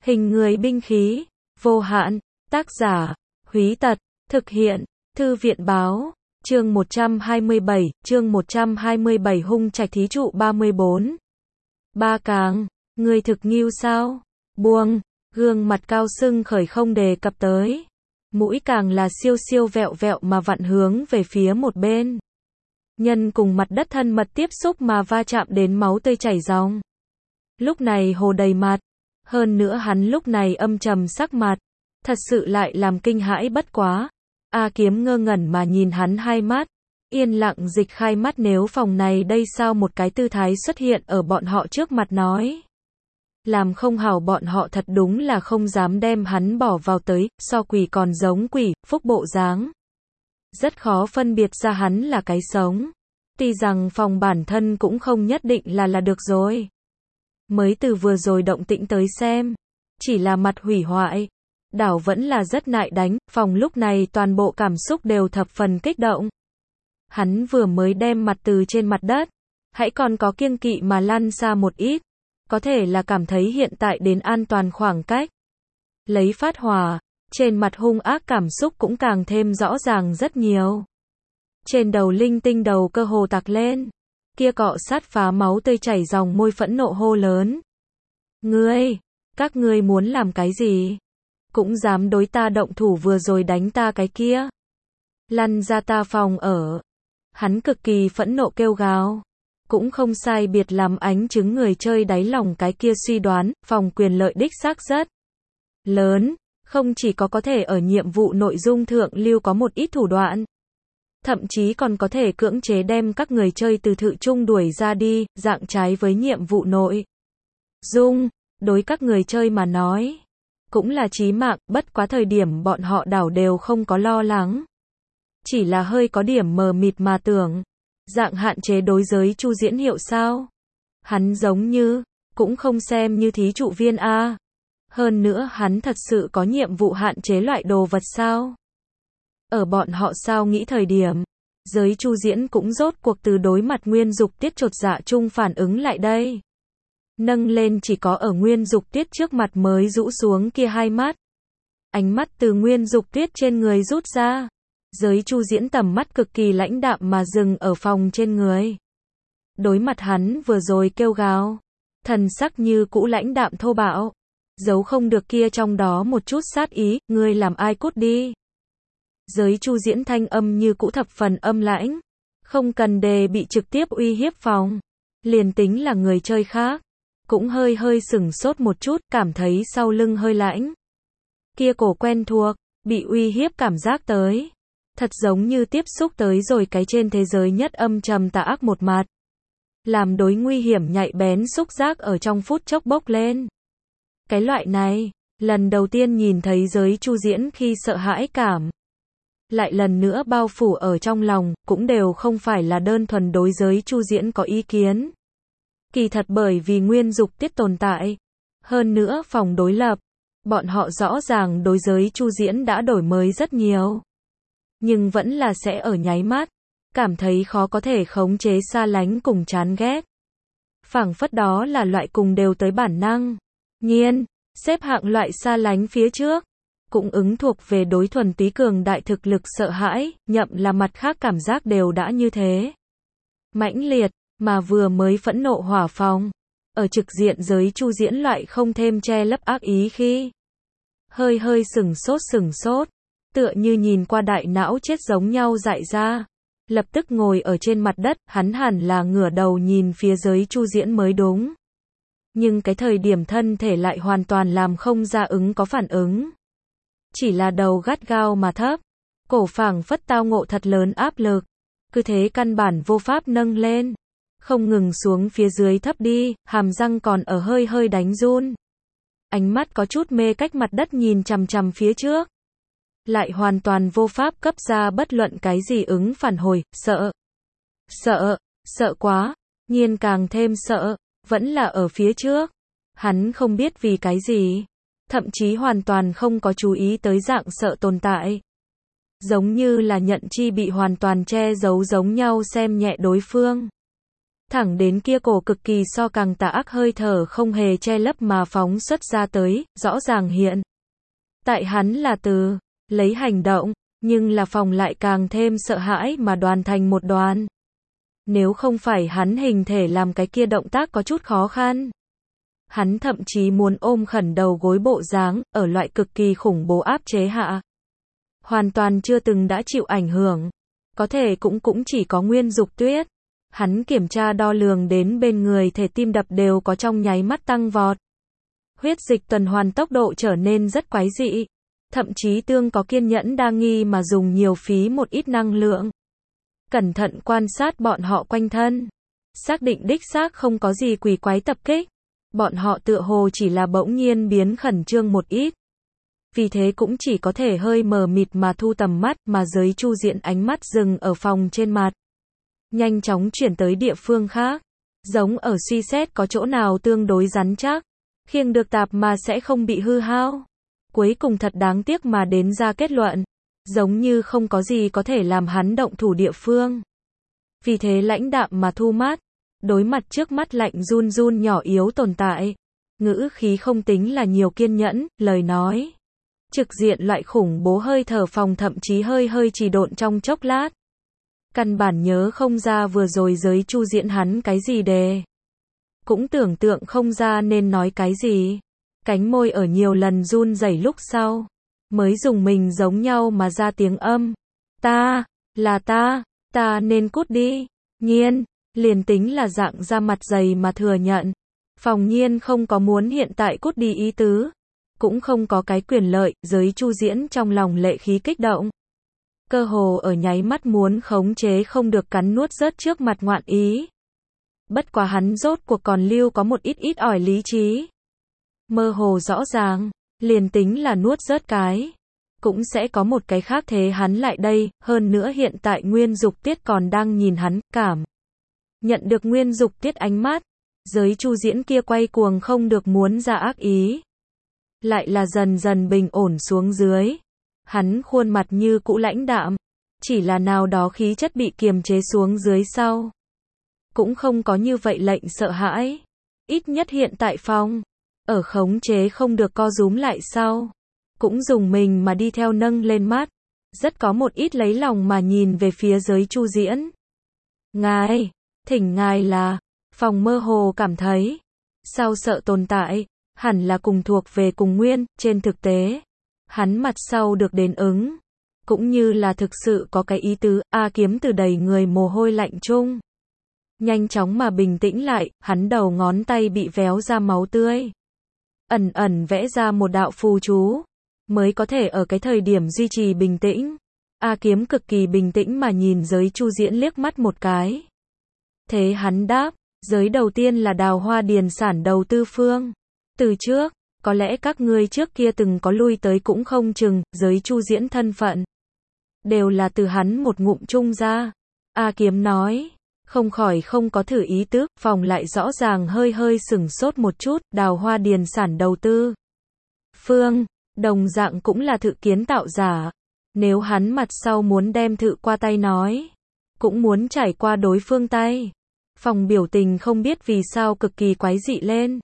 Hình người binh khí, vô hạn, tác giả, Húy Tật, thực hiện, Thư viện báo, chương 127 hung trạch thí trụ 34. Ba Càng, người thực nghiêu sao? Buông, gương mặt cao sưng khởi không đề cập tới. Mũi càng là siêu siêu vẹo vẹo mà vặn hướng về phía một bên. Nhân cùng mặt đất thân mật tiếp xúc mà va chạm đến máu tươi chảy ròng. Lúc này hồ đầy mặt. Hơn nữa hắn lúc này âm trầm sắc mặt. Thật sự lại làm kinh hãi bất quá. A Kiếm ngơ ngẩn mà nhìn hắn hai mắt. Yên lặng dịch khai mắt nếu phòng này đây sao một cái tư thái xuất hiện ở bọn họ trước mặt nói. Làm không hảo bọn họ thật đúng là không dám đem hắn bỏ vào tới, so quỷ còn giống quỷ, phúc bộ dáng. Rất khó phân biệt ra hắn là cái sống. Tuy rằng phòng bản thân cũng không nhất định là được rồi. Mới từ vừa rồi động tĩnh tới xem. Chỉ là mặt hủy hoại. Đảo vẫn là rất nại đánh, phòng lúc này toàn bộ cảm xúc đều thập phần kích động. Hắn vừa mới đem mặt từ trên mặt đất. Hãy còn có kiêng kỵ mà lăn xa một ít. Có thể là cảm thấy hiện tại đến an toàn khoảng cách. Lấy phát hỏa, trên mặt hung ác cảm xúc cũng càng thêm rõ ràng rất nhiều. Trên đầu linh tinh đầu cơ hồ tạc lên. Kia cọ sát phá máu tươi chảy dòng môi phẫn nộ hô lớn. Các ngươi muốn làm cái gì? Cũng dám đối ta động thủ vừa rồi đánh ta cái kia. Lăn ra ta phòng ở. Hắn cực kỳ phẫn nộ kêu gào. Cũng không sai biệt làm ánh chứng người chơi đáy lòng cái kia suy đoán, phòng quyền lợi đích xác rất lớn, không chỉ có thể ở nhiệm vụ nội dung thượng lưu có một ít thủ đoạn. Thậm chí còn có thể cưỡng chế đem các người chơi từ thự chung đuổi ra đi, dạng trái với nhiệm vụ nội dung, đối các người chơi mà nói. Cũng là chí mạng, bất quá thời điểm bọn họ đảo đều không có lo lắng. Chỉ là hơi có điểm mờ mịt mà tưởng. Dạng hạn chế đối giới Chu Diễn hiệu sao? Hắn giống như, cũng không xem như thí trụ viên A. Hơn nữa hắn thật sự có nhiệm vụ hạn chế loại đồ vật sao? Ở bọn họ sao nghĩ thời điểm, giới Chu Diễn cũng rốt cuộc từ đối mặt nguyên dục tiết chột dạ chung phản ứng lại đây. Nâng lên chỉ có ở nguyên dục tiết trước mặt mới rũ xuống kia hai mắt. Ánh mắt từ nguyên dục tiết trên người rút ra. Giới Chu Diễn tầm mắt cực kỳ lãnh đạm mà dừng ở phòng trên người. Đối mặt hắn vừa rồi kêu gào. Thần sắc như cũ lãnh đạm thô bạo. Giấu không được kia trong đó một chút sát ý, ngươi làm ai cút đi. Giới Chu Diễn thanh âm như cũ thập phần âm lãnh. Không cần đề bị trực tiếp uy hiếp phòng. Liền tính là người chơi khác. Cũng hơi sửng sốt một chút, cảm thấy sau lưng hơi lãnh. Kia cổ quen thuộc, bị uy hiếp cảm giác tới. Thật giống như tiếp xúc tới rồi cái trên thế giới nhất âm trầm tà ác một mặt. Làm đối nguy hiểm nhạy bén xúc giác ở trong phút chốc bốc lên. Cái loại này, lần đầu tiên nhìn thấy giới Chu Diễn khi sợ hãi cảm. Lại lần nữa bao phủ ở trong lòng, cũng đều không phải là đơn thuần đối giới Chu Diễn có ý kiến. Kỳ thật bởi vì nguyên dục tiết tồn tại. Hơn nữa phòng đối lập. Bọn họ rõ ràng đối giới Chu Diễn đã đổi mới rất nhiều. Nhưng vẫn là sẽ ở nháy mắt, cảm thấy khó có thể khống chế xa lánh cùng chán ghét. Phảng phất đó là loại cùng đều tới bản năng. Nhiên, xếp hạng loại xa lánh phía trước, cũng ứng thuộc về đối thuần túy cường đại thực lực sợ hãi, nhậm là mặt khác cảm giác đều đã như thế. Mãnh liệt, mà vừa mới phẫn nộ hỏa phong, ở trực diện giới Chu Diễn loại không thêm che lấp ác ý khi. Hơi sửng sốt. Tựa như nhìn qua đại não chết giống nhau dại ra. Lập tức ngồi ở trên mặt đất, hắn hẳn là ngửa đầu nhìn phía giới Chu Diễn mới đúng. Nhưng cái thời điểm thân thể lại hoàn toàn làm không ra có phản ứng. Chỉ là đầu gắt gao mà thấp. Cổ phảng phất tao ngộ thật lớn áp lực. Cứ thế căn bản vô pháp nâng lên. Không ngừng xuống phía dưới thấp đi, hàm răng còn ở hơi đánh run. Ánh mắt có chút mê cách mặt đất nhìn chằm chằm phía trước. Lại hoàn toàn vô pháp cấp ra bất luận cái gì phản hồi, sợ quá, Nhiên càng thêm sợ, vẫn là ở phía trước. Hắn không biết vì cái gì, thậm chí hoàn toàn không có chú ý tới dạng sợ tồn tại. Giống như là nhận chi bị hoàn toàn che giấu giống nhau xem nhẹ đối phương. thẳng đến kia cổ cực kỳ so càng tà ác hơi thở không hề che lấp mà phóng xuất ra tới, rõ ràng hiện. Tại hắn là từ, lấy hành động, nhưng là Phòng lại càng thêm sợ hãi mà đoàn thành một đoàn. Nếu không phải hắn hình thể làm cái kia động tác có chút khó khăn. Hắn thậm chí muốn ôm khẩn đầu gối bộ dáng, ở loại cực kỳ khủng bố áp chế hạ. Hoàn toàn chưa từng đã chịu ảnh hưởng. Có thể cũng chỉ có Nguyên Dục Tuyết. Hắn kiểm tra đo lường đến bên người thể tim đập đều có trong nháy mắt tăng vọt. Huyết dịch tuần hoàn tốc độ trở nên rất quái dị. Thậm chí tương có kiên nhẫn đa nghi mà dùng nhiều phí một ít năng lượng. Cẩn thận quan sát bọn họ quanh thân. Xác định đích xác không có gì quỷ quái tập kích. Bọn họ tựa hồ chỉ là bỗng nhiên biến khẩn trương một ít. Vì thế cũng chỉ có thể hơi mờ mịt mà thu tầm mắt mà Giới Chu Diễn ánh mắt dừng ở Phòng trên mặt. Nhanh chóng chuyển tới địa phương khác. Giống ở suy xét có chỗ nào tương đối rắn chắc. Khiêng được tạp mà sẽ không bị hư hao. Cuối cùng thật đáng tiếc mà đến ra kết luận. Giống như không có gì có thể làm hắn động thủ địa phương. Vì thế lãnh đạm mà thu mắt. Đối mặt trước mắt lạnh run run nhỏ yếu tồn tại. Ngữ khí không tính là nhiều kiên nhẫn, lời nói. Trực diện loại khủng bố hơi thở Phòng thậm chí hơi trì độn trong chốc lát. Căn bản nhớ không ra vừa rồi Giới Chu Diễn hắn cái gì đề. Cũng tưởng tượng không ra nên nói cái gì. Cánh môi ở nhiều lần run rẩy lúc sau. Mới dùng mình giống nhau mà ra tiếng âm. Ta nên cút đi. Nhiên, liền tính là dạng ra mặt dày mà thừa nhận. Phòng Nhiên không có muốn hiện tại cút đi ý tứ. Cũng không có cái quyền lợi, Giới Chu Diễn trong lòng lệ khí kích động. Cơ hồ ở nháy mắt muốn khống chế không được cắn nuốt rớt trước mặt ngoạn ý. Bất quá hắn rốt cuộc còn lưu có một ít ỏi lý trí. Mơ hồ rõ ràng, liền tính là nuốt rớt cái. Cũng sẽ có một cái khác thế hắn lại đây, hơn nữa hiện tại Nguyên Dục Tiết còn đang nhìn hắn, cảm. Nhận được Nguyên Dục Tiết ánh mắt, Giới Chu Diễn kia quay cuồng không được muốn ra ác ý. Lại là dần dần bình ổn xuống dưới. Hắn khuôn mặt như cũ lãnh đạm, chỉ là nào đó khí chất bị kiềm chế xuống dưới sau. Cũng không có như vậy lệnh sợ hãi. Ít nhất hiện tại Phòng, ở khống chế không được co rúm lại sau. Cũng dùng mình mà đi theo nâng lên mắt. Rất có một ít lấy lòng mà nhìn về phía Giới Chu Diễn. Ngài, thỉnh ngài là, Phòng mơ hồ cảm thấy. Sao sợ tồn tại, hẳn là cùng thuộc về cùng nguyên, trên thực tế. Hắn mặt sau được đến ứng. Cũng như là thực sự có cái ý tứ, A Kiếm từ đầy người mồ hôi lạnh chung. Nhanh chóng mà bình tĩnh lại, hắn đầu ngón tay bị véo ra máu tươi. Ẩn ẩn vẽ ra một đạo phù chú. Mới có thể ở cái thời điểm duy trì bình tĩnh. A Kiếm cực kỳ bình tĩnh mà nhìn Giới Chu Diễn liếc mắt một cái. Thế hắn đáp, giới đầu tiên là Đào Hoa Điền sản đầu tư phương. Từ trước, có lẽ các ngươi trước kia từng có lui tới cũng không chừng, Giới Chu Diễn thân phận. Đều là từ hắn một ngụm chung ra. A Kiếm nói, không khỏi không có thử ý tứ, Phòng lại rõ ràng hơi sửng sốt một chút, Đào Hoa Điền sản đầu tư. Phương, đồng dạng cũng là thự kiến tạo giả. Nếu hắn mặt sau muốn đem thự qua tay nói, cũng muốn trải qua đối phương tay. Phòng biểu tình không biết vì sao cực kỳ quái dị lên.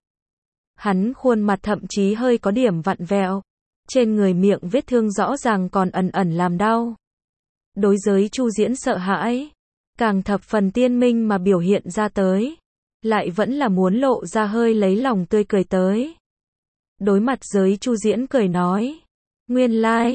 Hắn khuôn mặt thậm chí hơi có điểm vặn vẹo. Trên người miệng vết thương rõ ràng còn ẩn làm đau. Đối Giới Chu Diễn sợ hãi. Càng thập phần tiên minh mà biểu hiện ra tới. Lại vẫn là muốn lộ ra hơi lấy lòng tươi cười tới. Đối mặt Giới Chu Diễn cười nói. Nguyên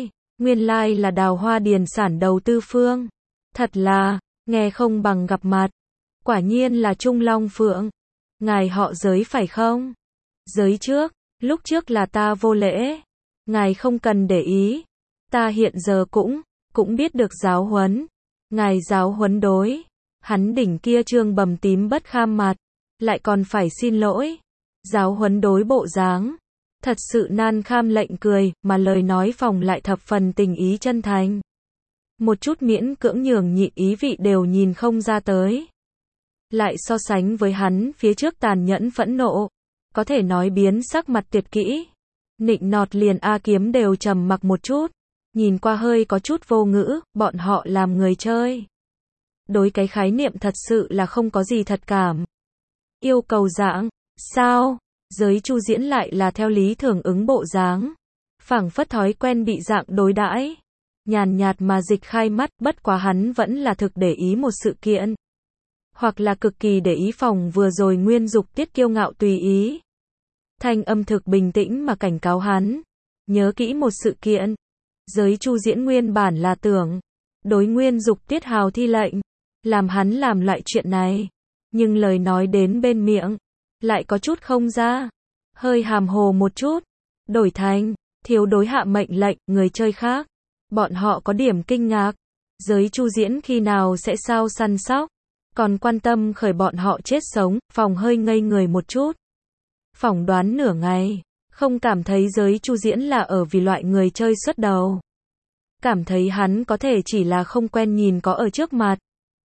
lai là Đào Hoa Điền sản đầu tư phương. Thật là, nghe không bằng gặp mặt. Quả nhiên là Trung Long Phượng. Ngài họ Giới phải không? Giới trước, lúc trước là ta vô lễ. Ngài không cần để ý. Ta hiện giờ cũng biết được giáo huấn. Ngài giáo huấn đối. Hắn đỉnh kia trương bầm tím bất kham mặt. Lại còn phải xin lỗi. Giáo huấn đối bộ dáng. Thật sự nan kham lệnh cười, mà lời nói Phòng lại thập phần tình ý chân thành. Một chút miễn cưỡng nhường nhịn ý vị đều nhìn không ra tới. Lại so sánh với hắn phía trước tàn nhẫn phẫn nộ. Có thể nói biến sắc mặt tuyệt kỹ. Nịnh nọt liền A Kiếm đều trầm mặc một chút. Nhìn qua hơi có chút vô ngữ, bọn họ làm người chơi. đối cái khái niệm thật sự là không có gì thật cảm. Yêu cầu dạng, sao? Giới Chu Diễn lại là theo lý thường ứng bộ dáng, phảng phất thói quen bị dạng đối đãi. Nhàn nhạt mà dịch khai mắt, bất quá hắn vẫn là thực để ý một sự kiện. Hoặc là cực kỳ để ý phòng vừa rồi Nguyên Dục Tiết kiêu ngạo tùy ý. Thanh âm thực bình tĩnh mà cảnh cáo hắn. Nhớ kỹ một sự kiện. Giới Chu Diễn nguyên bản là tưởng đối Nguyên Dục Tiết hào thi lệnh, làm hắn làm loại chuyện này. Nhưng lời nói đến bên miệng, lại có chút không ra. Hơi hàm hồ một chút. Đổi thành, thiếu đối hạ mệnh lệnh, người chơi khác. Bọn họ có điểm kinh ngạc. Giới Chu Diễn khi nào sẽ sao săn sóc, còn quan tâm khởi bọn họ chết sống, phòng hơi ngây người một chút. Phỏng đoán nửa ngày, không cảm thấy giới Chu Diễn là ở vì loại người chơi xuất đầu. Cảm thấy hắn có thể chỉ là không quen nhìn có ở trước mặt.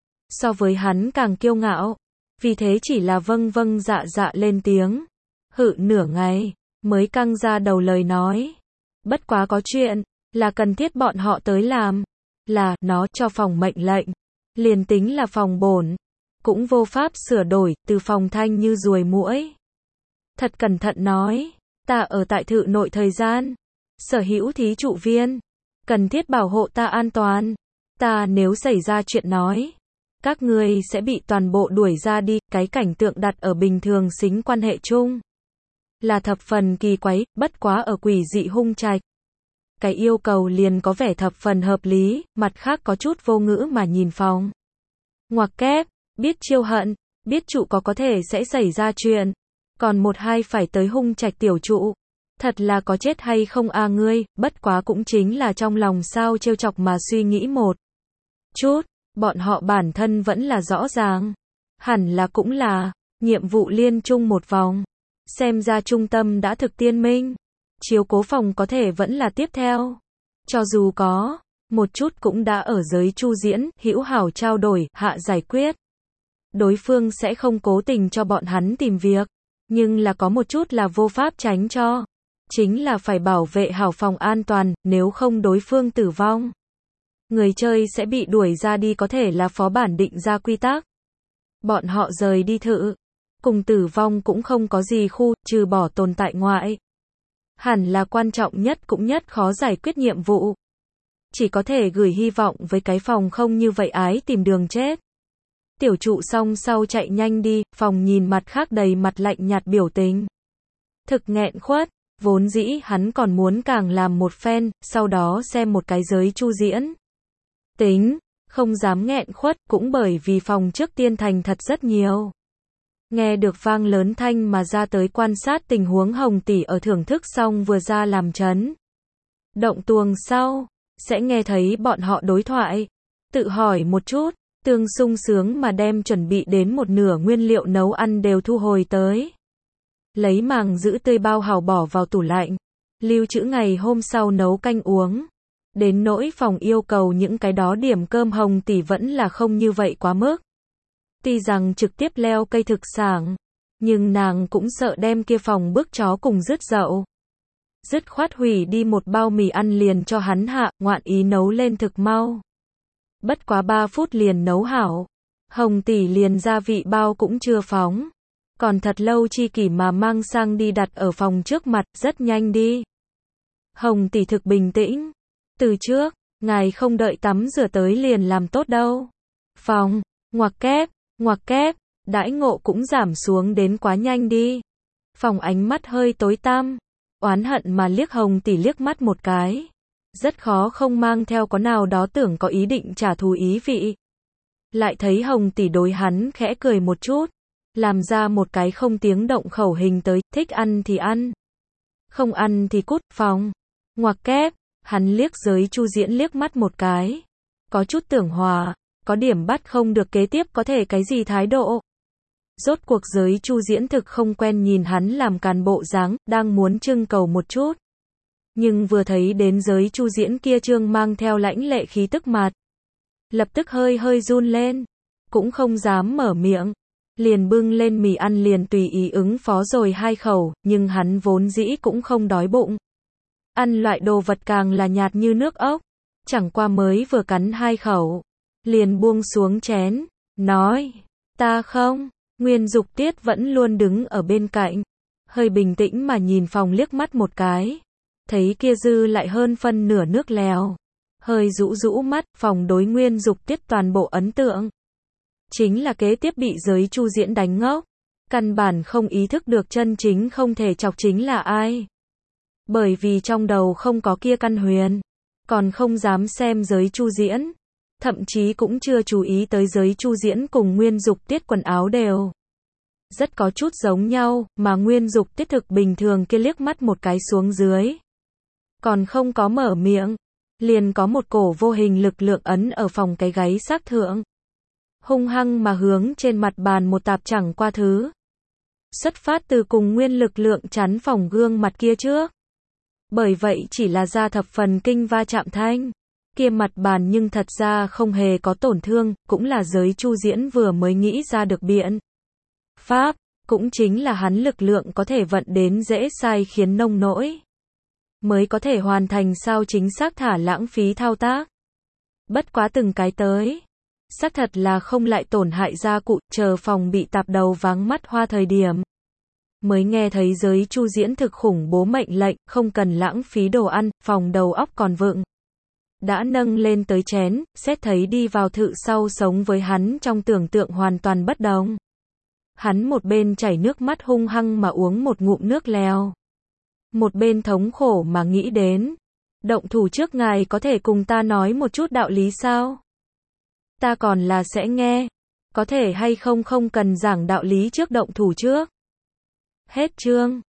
So với hắn càng kiêu ngạo, vì thế chỉ là vâng vâng dạ dạ lên tiếng. Hự nửa ngày, mới căng ra đầu lời nói. Bất quá có chuyện, là cần thiết bọn họ tới làm. Là, nó cho phòng mệnh lệnh. Liền tính là phòng bổn, cũng vô pháp sửa đổi, từ phòng thanh như ruồi muỗi. Thật cẩn thận nói, ta ở tại thự nội thời gian, sở hữu thí trụ viên, cần thiết bảo hộ ta an toàn. Ta nếu xảy ra chuyện nói, các ngươi sẽ bị toàn bộ đuổi ra đi, cái cảnh tượng đặt ở bình thường xính quan hệ chung. Là thập phần kỳ quái, bất quá ở quỷ dị hung trạch. Cái yêu cầu liền có vẻ thập phần hợp lý, mặt khác có chút vô ngữ mà nhìn phòng. Ngoặc kép, biết chiêu hận, biết trụ có thể sẽ xảy ra chuyện. Còn một hai phải tới hung trạch tiểu trụ. Thật là có chết hay không a ngươi, bất quá cũng chính là trong lòng sao trêu chọc mà suy nghĩ một chút. Bọn họ bản thân vẫn là rõ ràng. Hẳn là cũng là, nhiệm vụ liên chung một vòng. Xem ra trung tâm đã thực tiên minh. Chiếu cố phòng có thể vẫn là tiếp theo. Cho dù có, một chút cũng đã ở giới Chu Diễn, hữu hảo trao đổi, hạ giải quyết. Đối phương sẽ không cố tình cho bọn hắn tìm việc. Nhưng là có một chút là vô pháp tránh cho. Chính là phải bảo vệ hảo phòng an toàn, nếu không đối phương tử vong. Người chơi sẽ bị đuổi ra đi có thể là phó bản định ra quy tắc. Bọn họ rời đi thự. Cùng tử vong cũng không có gì khu, trừ bỏ tồn tại ngoại. Hẳn là quan trọng nhất cũng nhất khó giải quyết nhiệm vụ. Chỉ có thể gửi hy vọng với cái phòng không như vậy ái tìm đường chết. Tiểu trụ xong sau chạy nhanh đi, phòng nhìn mặt khác đầy mặt lạnh nhạt biểu tình. Thực nghẹn khuất, vốn dĩ hắn còn muốn càng làm một phen, sau đó xem một cái giới Chu Diễn. Tính, không dám nghẹn khuất cũng bởi vì phòng trước tiên thành thật rất nhiều. Nghe được vang lớn thanh mà ra tới quan sát tình huống Hồng tỷ ở thưởng thức xong vừa ra làm chấn động tuồng sau, sẽ nghe thấy bọn họ đối thoại. Tự hỏi một chút, tương sung sướng mà đem chuẩn bị đến một nửa nguyên liệu nấu ăn đều thu hồi tới. Lấy màng giữ tươi bao hảo bỏ vào tủ lạnh. Lưu trữ ngày hôm sau nấu canh uống. Đến nỗi phòng yêu cầu những cái đó điểm cơm Hồng tỷ vẫn là không như vậy quá mức. Tuy rằng trực tiếp leo cây thực sản, nhưng nàng cũng sợ đem kia phòng bước chó cùng rứt dậu. Dứt khoát hủy đi một bao mì ăn liền cho hắn hạ, ngoạn ý nấu lên thực mau. Bất quá 3 phút liền nấu hảo. Hồng tỷ liền gia vị bao cũng chưa phóng. Còn thật lâu chi kỷ mà mang sang đi đặt ở phòng trước mặt, rất nhanh đi. Hồng tỷ thực bình tĩnh. Từ trước, ngài không đợi tắm rửa tới liền làm tốt đâu. Phòng, ngoặc kép, đãi ngộ cũng giảm xuống đến quá nhanh đi. Phòng ánh mắt hơi tối tăm, oán hận mà liếc Hồng tỷ liếc mắt một cái. Rất khó không mang theo có nào đó tưởng có ý định trả thù ý vị. Lại thấy Hồng tỷ đối hắn khẽ cười một chút, làm ra một cái không tiếng động khẩu hình tới, thích ăn thì ăn, không ăn thì cút. Phòng, ngoặc kép, hắn liếc giới Chu Diễn liếc mắt một cái. Có chút tưởng hòa, có điểm bắt không được kế tiếp có thể cái gì thái độ. Rốt cuộc giới Chu Diễn thực không quen nhìn hắn làm càn bộ dáng, đang muốn trưng cầu một chút. Nhưng vừa thấy đến giới Chu Diễn kia trương mang theo lãnh lệ khí tức mặt, lập tức hơi run lên, cũng không dám mở miệng, liền bưng lên mì ăn liền tùy ý ứng phó rồi 2 khẩu, nhưng hắn vốn dĩ cũng không đói bụng. Ăn loại đồ vật càng là nhạt như nước ốc, chẳng qua mới vừa cắn 2 khẩu, liền buông xuống chén, nói, ta không. Nguyên Dục Tiết vẫn luôn đứng ở bên cạnh, hơi bình tĩnh mà nhìn phòng liếc mắt một cái, thấy kia dư lại hơn phân nửa nước lèo, hơi rũ rũ mắt. Phòng đối Nguyên Dục Tiết toàn bộ ấn tượng chính là kế tiếp bị giới Chu Diễn đánh ngốc, căn bản không ý thức được chân chính không thể chọc chính là ai. Bởi vì trong đầu không có kia căn huyền, còn không dám xem giới Chu Diễn, thậm chí cũng chưa chú ý tới giới Chu Diễn cùng Nguyên Dục Tiết quần áo đều rất có chút giống nhau, mà Nguyên Dục Tiết thực bình thường kia liếc mắt một cái xuống dưới, còn không có mở miệng, liền có một cổ vô hình lực lượng ấn ở phòng cái gáy xác thượng, hung hăng mà hướng trên mặt bàn một tạp chẳng qua thứ. Xuất phát từ cùng nguyên lực lượng chắn phòng gương mặt kia trước. Bởi vậy chỉ là ra thập phần kinh va chạm thanh. Kia mặt bàn nhưng thật ra không hề có tổn thương, cũng là giới Chu Diễn vừa mới nghĩ ra được biện pháp, cũng chính là hắn lực lượng có thể vận đến dễ sai khiến nông nỗi, mới có thể hoàn thành sao chính xác thả lãng phí thao tác. Bất quá từng cái tới, xác thật là không lại tổn hại gia cụ, chờ phòng bị tạp đầu váng mắt hoa thời điểm. Mới nghe thấy giới Chu Diễn thực khủng bố mệnh lệnh, không cần lãng phí đồ ăn, phòng đầu óc còn vựng. Đã nâng lên tới chén, xét thấy đi vào thự sau sống với hắn trong tưởng tượng hoàn toàn bất đồng. Hắn một bên chảy nước mắt hung hăng mà uống một ngụm nước lèo, một bên thống khổ mà nghĩ đến, động thủ trước ngài có thể cùng ta nói một chút đạo lý sao? Ta còn là sẽ nghe, có thể hay không không cần giảng đạo lý trước động thủ trước. Hết chương.